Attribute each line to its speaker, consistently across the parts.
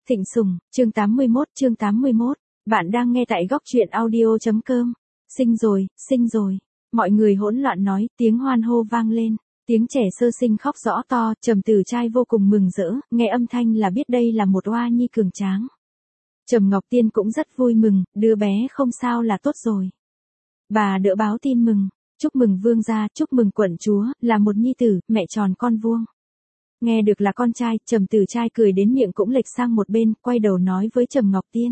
Speaker 1: Thịnh Sùng, chương 81, bạn đang nghe tại góc truyện audio.com. Sinh rồi, mọi người hỗn loạn nói, tiếng hoan hô vang lên, tiếng trẻ sơ sinh khóc rõ to, Trầm Tử Trai vô cùng mừng rỡ, nghe âm thanh là biết đây là một oa nhi cường tráng. Trầm Ngọc Tiên cũng rất vui mừng, đứa bé không sao là tốt rồi. Bà đỡ báo tin mừng, chúc mừng vương gia, chúc mừng quận chúa, là một nhi tử, mẹ tròn con vuông. Nghe được là con trai, Trầm Tử Trai cười đến miệng cũng lệch sang một bên, quay đầu nói với Trầm Ngọc Tiên.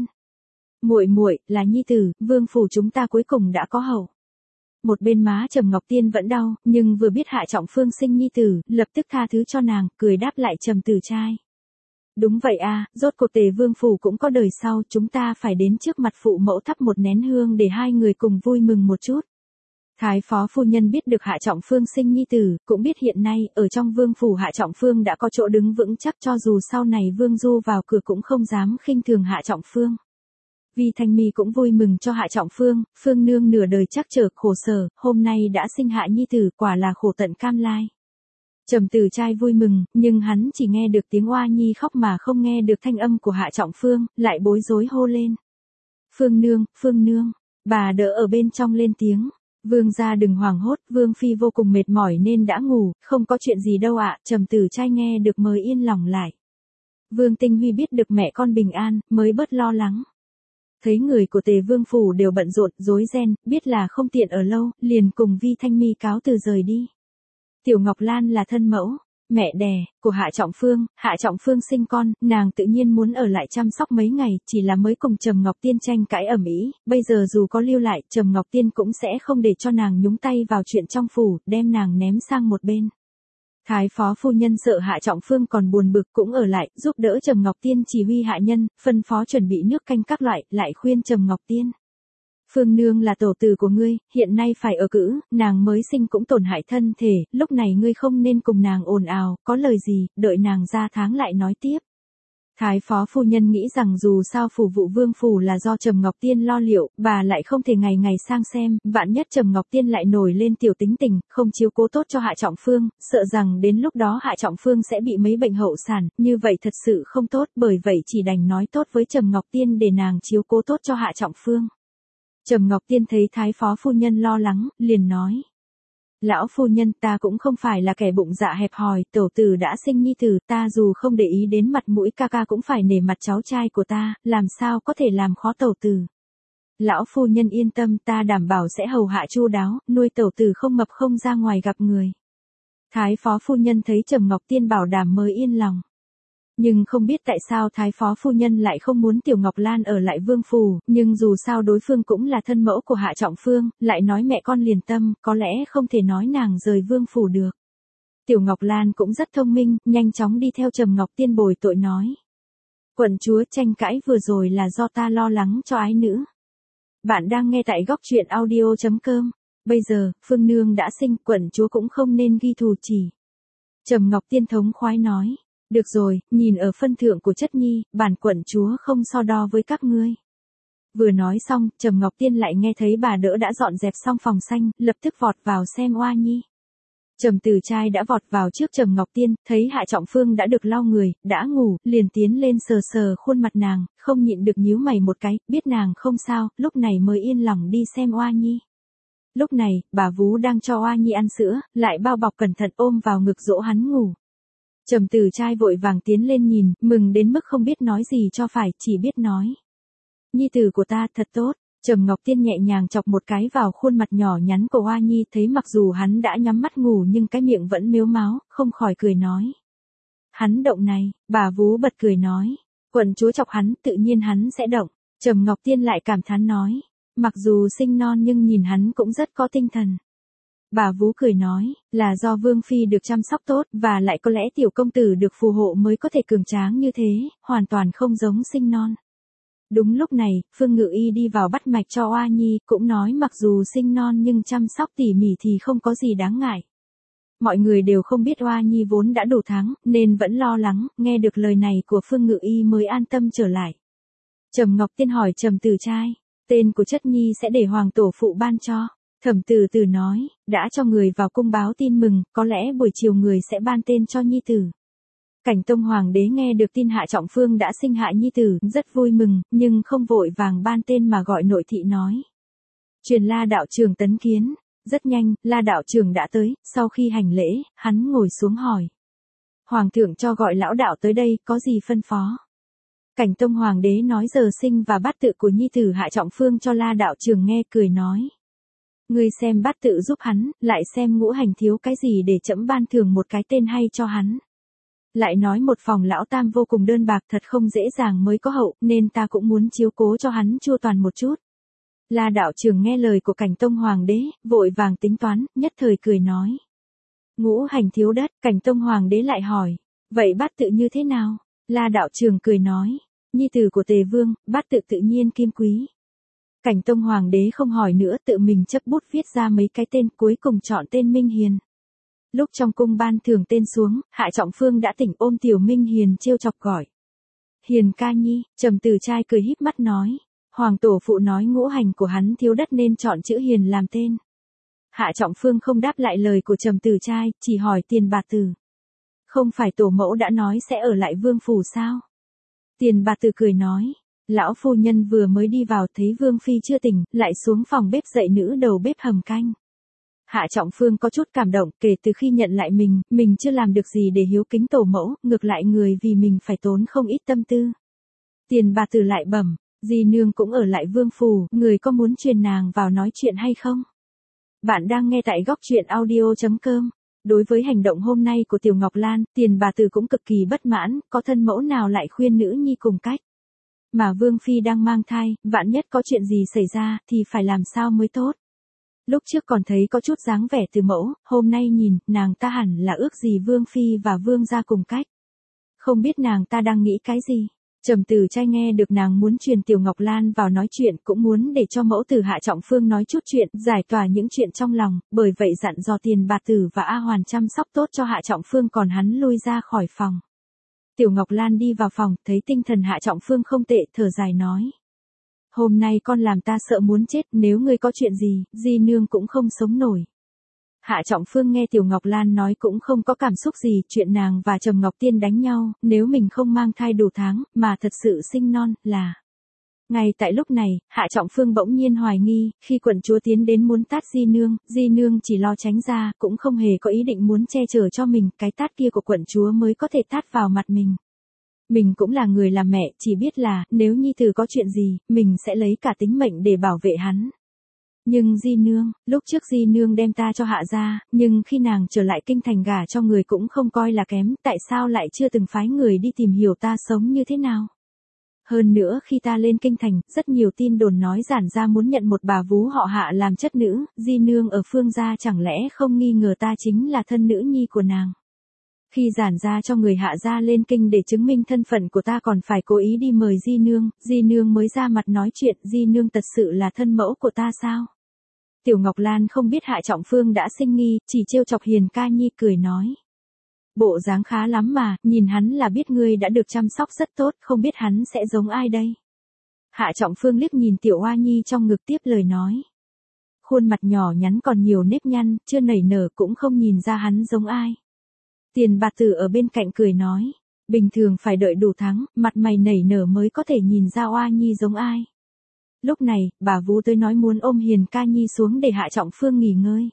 Speaker 1: Muội, là nhi tử, vương phủ chúng ta cuối cùng đã có hậu. Một bên má Trầm Ngọc Tiên vẫn đau, nhưng vừa biết Hạ Trọng Phương sinh nhi tử, lập tức tha thứ cho nàng, cười đáp lại Trầm Tử Trai. Đúng vậy à, rốt cuộc Tề vương phủ cũng có đời sau, chúng ta phải đến trước mặt phụ mẫu thắp một nén hương để hai người cùng vui mừng một chút. Thái phó phu nhân biết được Hạ Trọng Phương sinh nhi tử, cũng biết hiện nay, ở trong vương phủ Hạ Trọng Phương đã có chỗ đứng vững chắc, cho dù sau này vương du vào cửa cũng không dám khinh thường Hạ Trọng Phương. Vi Thanh Mi cũng vui mừng cho Hạ Trọng Phương, Phương nương nửa đời chắc trở khổ sở, hôm nay đã sinh hạ nhi tử, quả là khổ tận cam lai. Trầm Tử Trai vui mừng, nhưng hắn chỉ nghe được tiếng oa nhi khóc mà không nghe được thanh âm của Hạ Trọng Phương, lại bối rối hô lên. Phương nương, bà đỡ ở bên trong lên tiếng. Vương gia đừng hoảng hốt, Vương phi vô cùng mệt mỏi nên đã ngủ, không có chuyện gì đâu ạ. Trầm Tử Trai nghe được mới yên lòng lại. Vương Tinh Huy biết được mẹ con bình an, mới bớt lo lắng. Thấy người của Tề vương phủ đều bận rộn, rối ren, biết là không tiện ở lâu, liền cùng Vi Thanh Mi cáo từ rời đi. Tiểu Ngọc Lan là thân mẫu, mẹ đẻ của Hạ Trọng Phương sinh con, nàng tự nhiên muốn ở lại chăm sóc mấy ngày, chỉ là mới cùng Trầm Ngọc Tiên tranh cãi ầm ĩ, bây giờ dù có lưu lại, Trầm Ngọc Tiên cũng sẽ không để cho nàng nhúng tay vào chuyện trong phủ, đem nàng ném sang một bên. Thái phó phu nhân sợ Hạ Trọng Phương còn buồn bực cũng ở lại, giúp đỡ Trầm Ngọc Tiên chỉ huy hạ nhân, phân phó chuẩn bị nước canh các loại, lại khuyên Trầm Ngọc Tiên. Phương nương là tổ tử của ngươi, hiện nay phải ở cữ, nàng mới sinh cũng tổn hại thân thể, lúc này ngươi không nên cùng nàng ồn ào, có lời gì, đợi nàng ra tháng lại nói tiếp. Thái phó phu nhân nghĩ rằng dù sao phủ vụ vương phủ là do Trầm Ngọc Tiên lo liệu, bà lại không thể ngày ngày sang xem, vạn nhất Trầm Ngọc Tiên lại nổi lên tiểu tính tình, không chiếu cố tốt cho Hạ Trọng Phương, sợ rằng đến lúc đó Hạ Trọng Phương sẽ bị mấy bệnh hậu sản, như vậy thật sự không tốt, bởi vậy chỉ đành nói tốt với Trầm Ngọc Tiên để nàng chiếu cố tốt cho Hạ Trọng Phương. Trầm Ngọc Tiên thấy Thái phó phu nhân lo lắng, liền nói. Lão phu nhân, ta cũng không phải là kẻ bụng dạ hẹp hòi, tổ tử đã sinh nhi tử, ta dù không để ý đến mặt mũi ca ca cũng phải nể mặt cháu trai của ta, làm sao có thể làm khó tổ tử. Lão phu nhân yên tâm, ta đảm bảo sẽ hầu hạ chu đáo, nuôi tổ tử không mập không ra ngoài gặp người. Thái phó phu nhân thấy Trầm Ngọc Tiên bảo đảm mới yên lòng. Nhưng không biết tại sao Thái phó phu nhân lại không muốn Tiểu Ngọc Lan ở lại vương phủ, nhưng dù sao đối phương cũng là thân mẫu của Hạ Trọng Phương, lại nói mẹ con liền tâm, có lẽ không thể nói nàng rời vương phủ được. Tiểu Ngọc Lan cũng rất thông minh, nhanh chóng đi theo Trầm Ngọc Tiên bồi tội nói. Quận chúa, tranh cãi vừa rồi là do ta lo lắng cho ái nữ. Bạn đang nghe tại góc truyện audio.com. Bây giờ, Phương nương đã sinh, quận chúa cũng không nên ghi thù chỉ. Trầm Ngọc Tiên thống khoái nói. Được rồi, nhìn ở phân thượng của chất nhi, bản quận chúa không so đo với các ngươi. Vừa nói xong, Trầm Ngọc Tiên lại nghe thấy bà đỡ đã dọn dẹp xong phòng xanh, lập tức vọt vào xem oa nhi. Trầm Tử Trai đã vọt vào trước Trầm Ngọc Tiên, thấy Hạ Trọng Phương đã được lau người, đã ngủ, liền tiến lên sờ sờ khuôn mặt nàng, không nhịn được nhíu mày một cái, biết nàng không sao, lúc này mới yên lòng đi xem oa nhi. Lúc này, bà vú đang cho oa nhi ăn sữa, lại bao bọc cẩn thận ôm vào ngực dỗ hắn ngủ. Trầm Tử Trai vội vàng tiến lên nhìn, mừng đến mức không biết nói gì cho phải, chỉ biết nói. Nhi tử của ta thật tốt. Trầm Ngọc Tiên nhẹ nhàng chọc một cái vào khuôn mặt nhỏ nhắn của Hoa Nhi, thấy mặc dù hắn đã nhắm mắt ngủ nhưng cái miệng vẫn mếu máo, không khỏi cười nói. Hắn động này, bà vú bật cười nói. Quận chúa chọc hắn, tự nhiên hắn sẽ động. Trầm Ngọc Tiên lại cảm thán nói. Mặc dù sinh non nhưng nhìn hắn cũng rất có tinh thần. Bà vú cười nói, là do Vương Phi được chăm sóc tốt, và lại có lẽ tiểu công tử được phù hộ mới có thể cường tráng như thế, hoàn toàn không giống sinh non. Đúng lúc này, Phương Ngự Y đi vào bắt mạch cho Oa Nhi, cũng nói mặc dù sinh non nhưng chăm sóc tỉ mỉ thì không có gì đáng ngại. Mọi người đều không biết Oa Nhi vốn đã đủ tháng, nên vẫn lo lắng, nghe được lời này của Phương Ngự Y mới an tâm trở lại. Trầm Ngọc Tiên hỏi Trầm Tử Trai, tên của chất nhi sẽ để hoàng tổ phụ ban cho. Thẩm Tử Tử nói, đã cho người vào cung báo tin mừng, có lẽ buổi chiều người sẽ ban tên cho nhi tử. Cảnh Tông Hoàng đế nghe được tin Hạ Trọng Phương đã sinh hạ nhi tử, rất vui mừng, nhưng không vội vàng ban tên mà gọi nội thị nói. Truyền La đạo trưởng tấn kiến. Rất nhanh, La đạo trưởng đã tới, sau khi hành lễ, hắn ngồi xuống hỏi. Hoàng thượng cho gọi lão đạo tới đây, có gì phân phó? Cảnh Tông Hoàng đế nói giờ sinh và bát tự của nhi tử Hạ Trọng Phương cho La đạo trưởng nghe, cười nói. Ngươi xem bát tự giúp hắn, lại xem ngũ hành thiếu cái gì để trẫm ban thưởng một cái tên hay cho hắn. Lại nói một phòng lão tam vô cùng đơn bạc, thật không dễ dàng mới có hậu, nên ta cũng muốn chiếu cố cho hắn chu toàn một chút. La đạo trưởng nghe lời của Cảnh Tông Hoàng đế, vội vàng tính toán, nhất thời cười nói. Ngũ hành thiếu đất, Cảnh Tông Hoàng đế lại hỏi. Vậy bát tự như thế nào? La đạo trưởng cười nói. Nhi tử của Tề Vương, bát tự tự nhiên kim quý. Cảnh Tông Hoàng đế không hỏi nữa, tự mình chấp bút viết ra mấy cái tên, cuối cùng chọn tên Minh Hiền. Lúc trong cung ban thưởng tên xuống, Hạ Trọng Phương đã tỉnh, ôm tiểu Minh Hiền trêu chọc gọi. Hiền ca nhi. Trầm Tử Trai cười híp mắt nói. Hoàng tổ phụ nói ngũ hành của hắn thiếu đất nên chọn chữ Hiền làm tên. Hạ Trọng Phương không đáp lại lời của Trầm Tử Trai, chỉ hỏi Tiền Bà Tử. Không phải tổ mẫu đã nói sẽ ở lại vương phủ sao? Tiền Bà Tử cười nói. Lão phu nhân vừa mới đi vào thấy Vương Phi chưa tỉnh, lại xuống phòng bếp dạy nữ đầu bếp hầm canh. Hạ Trọng Phương có chút cảm động, kể từ khi nhận lại mình chưa làm được gì để hiếu kính tổ mẫu, ngược lại người vì mình phải tốn không ít tâm tư. Tiền Bà Tử lại bẩm, Di nương cũng ở lại vương phủ, người có muốn truyền nàng vào nói chuyện hay không? Bạn đang nghe tại góc truyện audio.com. Đối với hành động hôm nay của Tiểu Ngọc Lan, Tiền Bà Tử cũng cực kỳ bất mãn, có thân mẫu nào lại khuyên nữ nhi cùng cách. Mà Vương Phi đang mang thai, vạn nhất có chuyện gì xảy ra, thì phải làm sao mới tốt. Lúc trước còn thấy có chút dáng vẻ từ mẫu, hôm nay nhìn, nàng ta hẳn là ước gì Vương Phi và Vương gia cùng cách. Không biết nàng ta đang nghĩ cái gì. Trầm Tử Trai nghe được nàng muốn truyền Tiểu Ngọc Lan vào nói chuyện, cũng muốn để cho mẫu tử Hạ Trọng Phương nói chút chuyện, giải tỏa những chuyện trong lòng, bởi vậy dặn dò Tiền Bà Tử và A Hoàn chăm sóc tốt cho Hạ Trọng Phương, còn hắn lui ra khỏi phòng. Tiểu Ngọc Lan đi vào phòng, thấy tinh thần Hạ Trọng Phương không tệ, thở dài nói. Hôm nay con làm ta sợ muốn chết, nếu ngươi có chuyện gì, Di nương cũng không sống nổi. Hạ Trọng Phương nghe Tiểu Ngọc Lan nói cũng không có cảm xúc gì, chuyện nàng và Trầm Ngọc Tiên đánh nhau, nếu mình không mang thai đủ tháng, mà thật sự sinh non, là. Ngay tại lúc này, Hạ Trọng Phương bỗng nhiên hoài nghi, khi quận chúa tiến đến muốn tát Di nương chỉ lo tránh ra, cũng không hề có ý định muốn che chở cho mình, cái tát kia của quận chúa mới có thể tát vào mặt mình. Mình cũng là người làm mẹ, chỉ biết là, nếu nhi tử có chuyện gì, mình sẽ lấy cả tính mệnh để bảo vệ hắn. Nhưng Di nương, lúc trước Di nương đem ta cho Hạ gia, nhưng khi nàng trở lại kinh thành gả cho người cũng không coi là kém, tại sao lại chưa từng phái người đi tìm hiểu ta sống như thế nào? Hơn nữa khi ta lên kinh thành, rất nhiều tin đồn nói Giản gia muốn nhận một bà vú họ Hạ làm chất nữ, Di nương ở Phương gia chẳng lẽ không nghi ngờ ta chính là thân nữ nhi của nàng? Khi Giản gia cho người Hạ gia lên kinh để chứng minh thân phận của ta còn phải cố ý đi mời Di nương mới ra mặt nói chuyện, Di nương thật sự là thân mẫu của ta sao? Tiểu Ngọc Lan không biết Hạ Trọng Phương đã sinh nghi, chỉ trêu chọc Hiền ca nhi, cười nói. Bộ dáng khá lắm mà, nhìn hắn là biết ngươi đã được chăm sóc rất tốt, không biết hắn sẽ giống ai đây? Hạ Trọng Phương liếc nhìn Tiểu Hoa Nhi trong ngực, tiếp lời nói. Khuôn mặt nhỏ nhắn còn nhiều nếp nhăn, chưa nảy nở, cũng không nhìn ra hắn giống ai. Tiền Bà Tử ở bên cạnh cười nói. Bình thường phải đợi đủ tháng, mặt mày nảy nở mới có thể nhìn ra Hoa Nhi giống ai. Lúc này, bà vú tới nói muốn ôm Hiền ca nhi xuống để Hạ Trọng Phương nghỉ ngơi.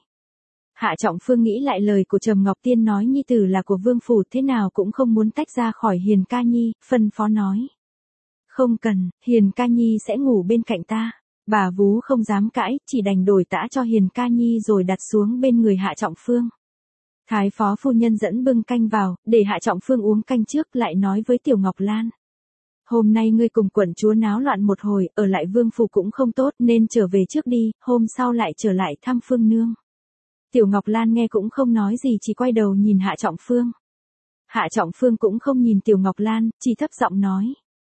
Speaker 1: Hạ Trọng Phương nghĩ lại lời của Trầm Ngọc Tiên nói nhi tử là của vương phủ, thế nào cũng không muốn tách ra khỏi Hiền ca nhi, phân phó nói. Không cần, Hiền ca nhi sẽ ngủ bên cạnh ta. Bà vú không dám cãi, chỉ đành đổi tã cho Hiền ca nhi rồi đặt xuống bên người Hạ Trọng Phương. Thái phó phu nhân dẫn bưng canh vào, để Hạ Trọng Phương uống canh trước, lại nói với Tiểu Ngọc Lan. Hôm nay ngươi cùng quận chúa náo loạn một hồi, ở lại vương phủ cũng không tốt, nên trở về trước đi, hôm sau lại trở lại thăm Phương nương. Tiểu Ngọc Lan nghe cũng không nói gì, chỉ quay đầu nhìn Hạ Trọng Phương. Hạ Trọng Phương cũng không nhìn Tiểu Ngọc Lan, chỉ thấp giọng nói.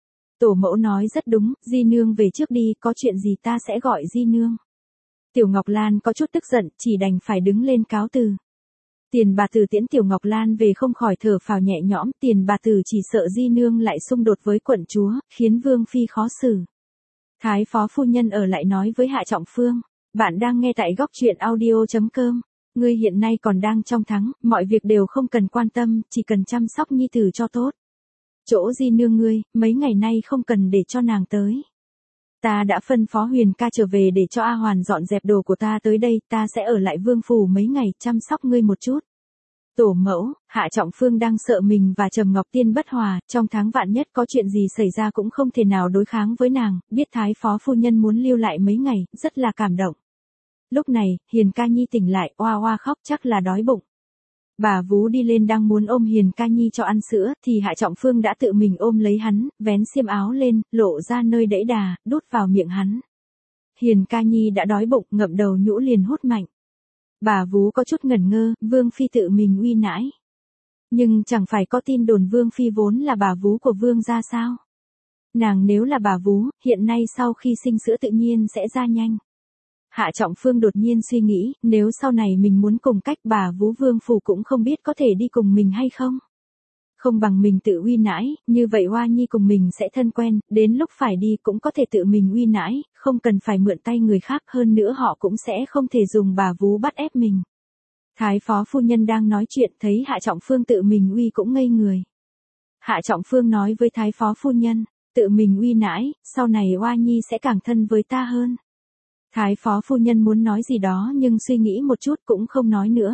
Speaker 1: Tổ mẫu nói rất đúng, Di nương về trước đi, có chuyện gì ta sẽ gọi Di nương. Tiểu Ngọc Lan có chút tức giận, chỉ đành phải đứng lên cáo từ. Tiền Bà Tử tiễn Tiểu Ngọc Lan về không khỏi thở phào nhẹ nhõm, Tiền Bà Tử chỉ sợ Di nương lại xung đột với quận chúa, khiến Vương Phi khó xử. Thái phó phu nhân ở lại nói với Hạ Trọng Phương. Bạn đang nghe tại góc truyện audio.com. ngươi hiện nay còn đang trong tháng, mọi việc đều không cần quan tâm, chỉ cần chăm sóc nhi tử cho tốt. Chỗ di nương ngươi, mấy ngày nay không cần để cho nàng tới. Ta đã phân phó Huyền ca trở về để cho A Hoàn dọn dẹp đồ của ta tới đây, ta sẽ ở lại vương phủ mấy ngày, chăm sóc ngươi một chút. Tổ mẫu, Hạ Trọng Phương đang sợ mình và Trầm Ngọc Tiên bất hòa, trong tháng vạn nhất có chuyện gì xảy ra cũng không thể nào đối kháng với nàng, biết thái phó phu nhân muốn lưu lại mấy ngày, rất là cảm động. Lúc này, Hiền Ca Nhi tỉnh lại, oa oa khóc chắc là đói bụng. Bà vú đi lên đang muốn ôm Hiền Ca Nhi cho ăn sữa, thì Hạ Trọng Phương đã tự mình ôm lấy hắn, vén xiêm áo lên, lộ ra nơi đẫy đà, đút vào miệng hắn. Hiền Ca Nhi đã đói bụng, ngậm đầu nhũ liền hút mạnh. Bà vú có chút ngẩn ngơ, Vương Phi tự mình uy nãi. Nhưng chẳng phải có tin đồn Vương Phi vốn là bà vú của Vương gia sao? Nàng nếu là bà vú, hiện nay sau khi sinh sữa tự nhiên sẽ ra nhanh. Hạ Trọng Phương đột nhiên suy nghĩ, nếu sau này mình muốn cùng cách bà vú Vương phủ cũng không biết có thể đi cùng mình hay không. Không bằng mình tự uy nãi, như vậy Hoa Nhi cùng mình sẽ thân quen, đến lúc phải đi cũng có thể tự mình uy nãi, không cần phải mượn tay người khác, hơn nữa họ cũng sẽ không thể dùng bà vú bắt ép mình. Thái phó phu nhân đang nói chuyện thấy Hạ Trọng Phương tự mình uy cũng ngây người. Hạ Trọng Phương nói với thái phó phu nhân, tự mình uy nãi, sau này Hoa Nhi sẽ càng thân với ta hơn. Thái phó phu nhân muốn nói gì đó nhưng suy nghĩ một chút cũng không nói nữa.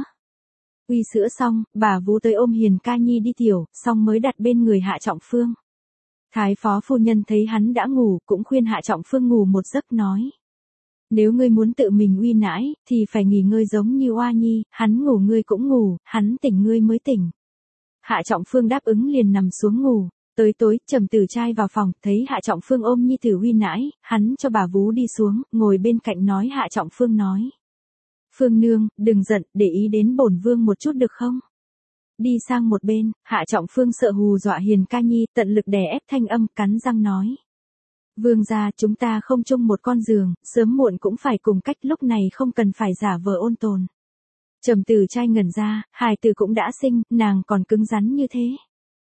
Speaker 1: Uy sữa xong, bà vú tới ôm Hiền Ca Nhi đi tiểu, xong mới đặt bên người Hạ Trọng Phương. Thái phó phu nhân thấy hắn đã ngủ, cũng khuyên Hạ Trọng Phương ngủ một giấc nói. Nếu ngươi muốn tự mình uy nãi, thì phải nghỉ ngơi giống như Hoa Nhi, hắn ngủ ngươi cũng ngủ, hắn tỉnh ngươi mới tỉnh. Hạ Trọng Phương đáp ứng liền nằm xuống ngủ. Tới tối, Trầm Tử Trai vào phòng, thấy Hạ Trọng Phương ôm nhi tử uy nãi, hắn cho bà vú đi xuống, ngồi bên cạnh nói Hạ Trọng Phương nói. Phương nương, đừng giận, để ý đến bổn vương một chút được không? Đi sang một bên, Hạ Trọng Phương sợ hù dọa Hiền Ca Nhi, tận lực đè ép thanh âm, cắn răng nói. Vương gia, chúng ta không chung một con giường, sớm muộn cũng phải cùng cách, lúc này không cần phải giả vờ ôn tồn. Trầm Tử Trai ngẩn ra, hài tử cũng đã sinh, nàng còn cứng rắn như thế.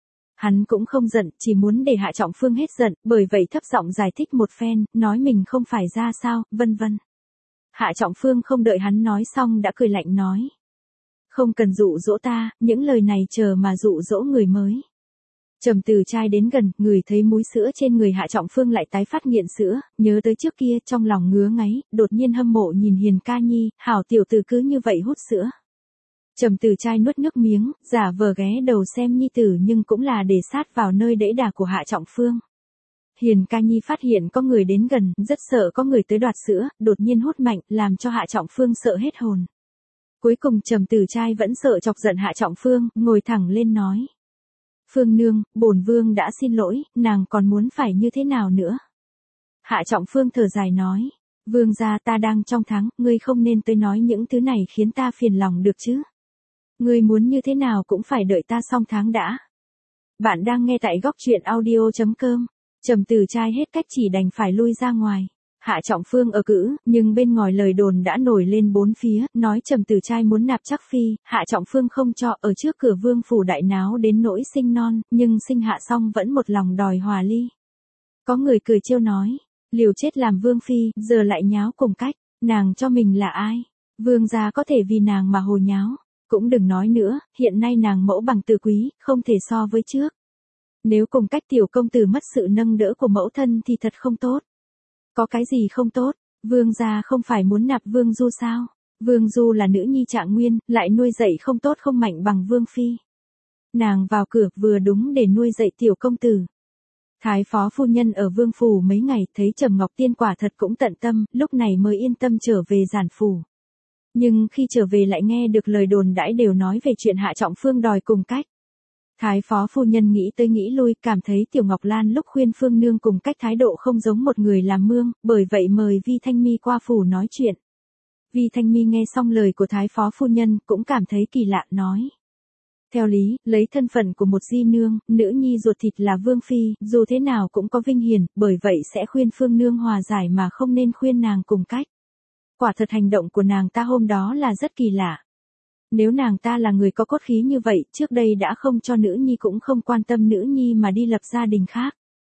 Speaker 1: Hắn cũng không giận, chỉ muốn để Hạ Trọng Phương hết giận, bởi vậy thấp giọng giải thích một phen, nói mình không phải ra sao, vân vân. Hạ Trọng Phương không đợi hắn nói xong đã cười lạnh nói. Không cần dụ dỗ ta, những lời này chờ mà dụ dỗ người mới. Trầm Tử Trai đến gần, ngửi thấy múi sữa trên người Hạ Trọng Phương lại tái phát nghiện sữa, nhớ tới trước kia trong lòng ngứa ngáy, đột nhiên hâm mộ nhìn Hiền Ca Nhi, hảo tiểu tử cứ như vậy hút sữa. Trầm Tử Trai nuốt nước miếng, giả vờ ghé đầu xem nhi tử nhưng cũng là để sát vào nơi đẫy đà của Hạ Trọng Phương. Hiền Ca Nhi phát hiện có người đến gần, rất sợ có người tới đoạt sữa, đột nhiên hút mạnh, làm cho Hạ Trọng Phương sợ hết hồn. Cuối cùng Trầm Tử Trai vẫn sợ chọc giận Hạ Trọng Phương, ngồi thẳng lên nói. Phương nương, bổn vương đã xin lỗi, nàng còn muốn phải như thế nào nữa? Hạ Trọng Phương thở dài nói. Vương gia, ta đang trong tháng, ngươi không nên tới nói những thứ này khiến ta phiền lòng được chứ. Ngươi muốn như thế nào cũng phải đợi ta xong tháng đã. Bạn đang nghe tại góc truyện audio.com. Trầm Tử Trai hết cách chỉ đành phải lui ra ngoài. Hạ Trọng Phương ở cữ, nhưng bên ngoài lời đồn đã nổi lên bốn phía, nói Trầm Tử Trai muốn nạp chắc phi, Hạ Trọng Phương không cho, ở trước cửa vương phủ đại náo đến nỗi sinh non, nhưng sinh hạ xong vẫn một lòng đòi hòa ly. Có người cười trêu nói, liều chết làm vương phi, giờ lại nháo cùng cách, nàng cho mình là ai? Vương gia có thể vì nàng mà hồ nháo. Cũng đừng nói nữa, hiện nay nàng mẫu bằng từ quý, không thể so với trước. Nếu cùng cách tiểu công tử mất sự nâng đỡ của mẫu thân thì thật không tốt. Có cái gì không tốt, vương gia không phải muốn nạp Vương Du sao? Vương Du là nữ nhi Trạng Nguyên, lại nuôi dạy không tốt không mạnh bằng Vương Phi. Nàng vào cửa vừa đúng để nuôi dạy tiểu công tử. Thái phó phu nhân ở Vương Phủ mấy ngày thấy Trầm Ngọc Tiên quả thật cũng tận tâm, lúc này mới yên tâm trở về giản phủ. Nhưng khi trở về lại nghe được lời đồn đãi đều nói về chuyện Hạ Trọng Phương đòi cùng cách. Thái phó phu nhân nghĩ tới nghĩ lui, cảm thấy Tiểu Ngọc Lan lúc khuyên Phương nương cùng cách thái độ không giống một người làm mương, bởi vậy mời Vi Thanh Mi qua phủ nói chuyện. Vi Thanh Mi nghe xong lời của thái phó phu nhân, cũng cảm thấy kỳ lạ, nói. Theo lý, lấy thân phận của một di nương, nữ nhi ruột thịt là Vương Phi, dù thế nào cũng có vinh hiển, bởi vậy sẽ khuyên Phương nương hòa giải mà không nên khuyên nàng cùng cách. Quả thật hành động của nàng ta hôm đó là rất kỳ lạ. Nếu nàng ta là người có cốt khí như vậy, trước đây đã không cho nữ nhi cũng không quan tâm nữ nhi mà đi lập gia đình khác.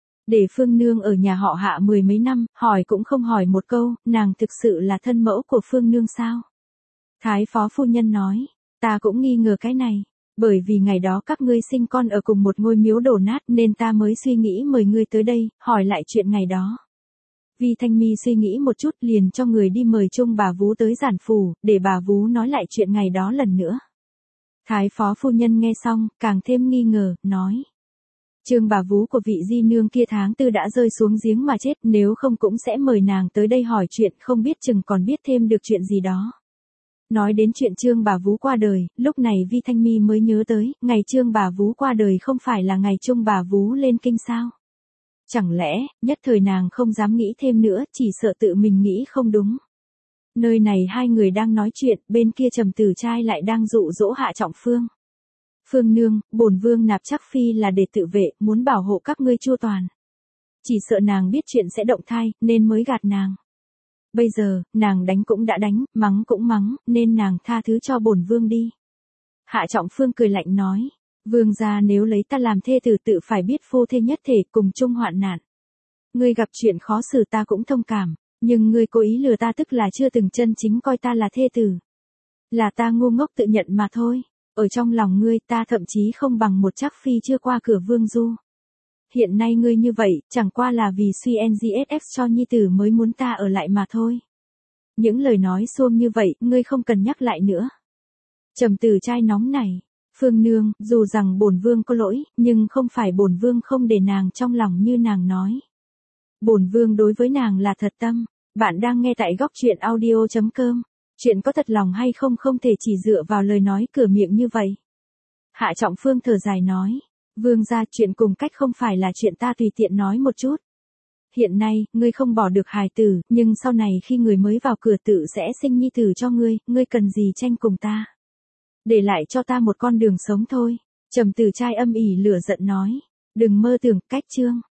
Speaker 1: Để Phương nương ở nhà họ Hạ 10 mấy năm, hỏi cũng không hỏi một câu, nàng thực sự là thân mẫu của Phương nương sao? Thái phó phu nhân nói, ta cũng nghi ngờ cái này, bởi vì ngày đó các ngươi sinh con ở cùng một ngôi miếu đổ nát nên ta mới suy nghĩ mời ngươi tới đây, hỏi lại chuyện ngày đó. Vi Thanh Mi suy nghĩ một chút liền cho người đi mời chung bà Vú tới giản phủ, để bà Vú nói lại chuyện ngày đó lần nữa. Thái phó phu nhân nghe xong, càng thêm nghi ngờ, nói. Trương bà Vú của vị di nương kia tháng tư đã rơi xuống giếng mà chết, nếu không cũng sẽ mời nàng tới đây hỏi chuyện, không biết chừng còn biết thêm được chuyện gì đó. Nói đến chuyện Trương bà Vú qua đời, lúc này Vi Thanh Mi mới nhớ tới, ngày Trương bà Vú qua đời không phải là ngày Chung bà Vú lên kinh sao? Chẳng lẽ, nhất thời nàng không dám nghĩ thêm nữa, chỉ sợ tự mình nghĩ không đúng. Nơi này hai người đang nói chuyện, bên kia Trầm Tử Trai lại đang dụ dỗ Hạ Trọng Phương. Phương nương, bổn vương nạp Trác phi là để tự vệ, muốn bảo hộ các ngươi chu toàn. Chỉ sợ nàng biết chuyện sẽ động thai, nên mới gạt nàng. Bây giờ, nàng đánh cũng đã đánh, mắng cũng mắng, nên nàng tha thứ cho bổn vương đi. Hạ Trọng Phương cười lạnh nói, vương gia nếu lấy ta làm thê tử tự phải biết phu thê nhất thể cùng chung hoạn nạn. Ngươi gặp chuyện khó xử ta cũng thông cảm, nhưng ngươi cố ý lừa ta tức là chưa từng chân chính coi ta là thê tử. Là ta ngu ngốc tự nhận mà thôi, ở trong lòng ngươi ta thậm chí không bằng một Trác phi chưa qua cửa vương du. Hiện nay ngươi như vậy, chẳng qua là vì suy NGSF cho nhi tử mới muốn ta ở lại mà thôi. Những lời nói xuông như vậy, ngươi không cần nhắc lại nữa. Trầm Tử Trai nóng nảy, Phương nương, dù rằng bổn vương có lỗi, nhưng không phải bổn vương không để nàng trong lòng như nàng nói. Bổn vương đối với nàng là thật tâm. Bạn đang nghe tại góc truyện audio.com. Chuyện có thật lòng hay không không thể chỉ dựa vào lời nói cửa miệng như vậy. Hạ Trọng Phương thở dài nói, vương gia, chuyện cùng cách không phải là chuyện ta tùy tiện nói một chút. Hiện nay, ngươi không bỏ được hài tử, nhưng sau này khi người mới vào cửa tự sẽ sinh nhi tử cho ngươi cần gì tranh cùng ta. Để lại cho ta một con đường sống thôi. Trầm Tử Trai âm ỉ lửa giận nói, đừng mơ tưởng cách Trương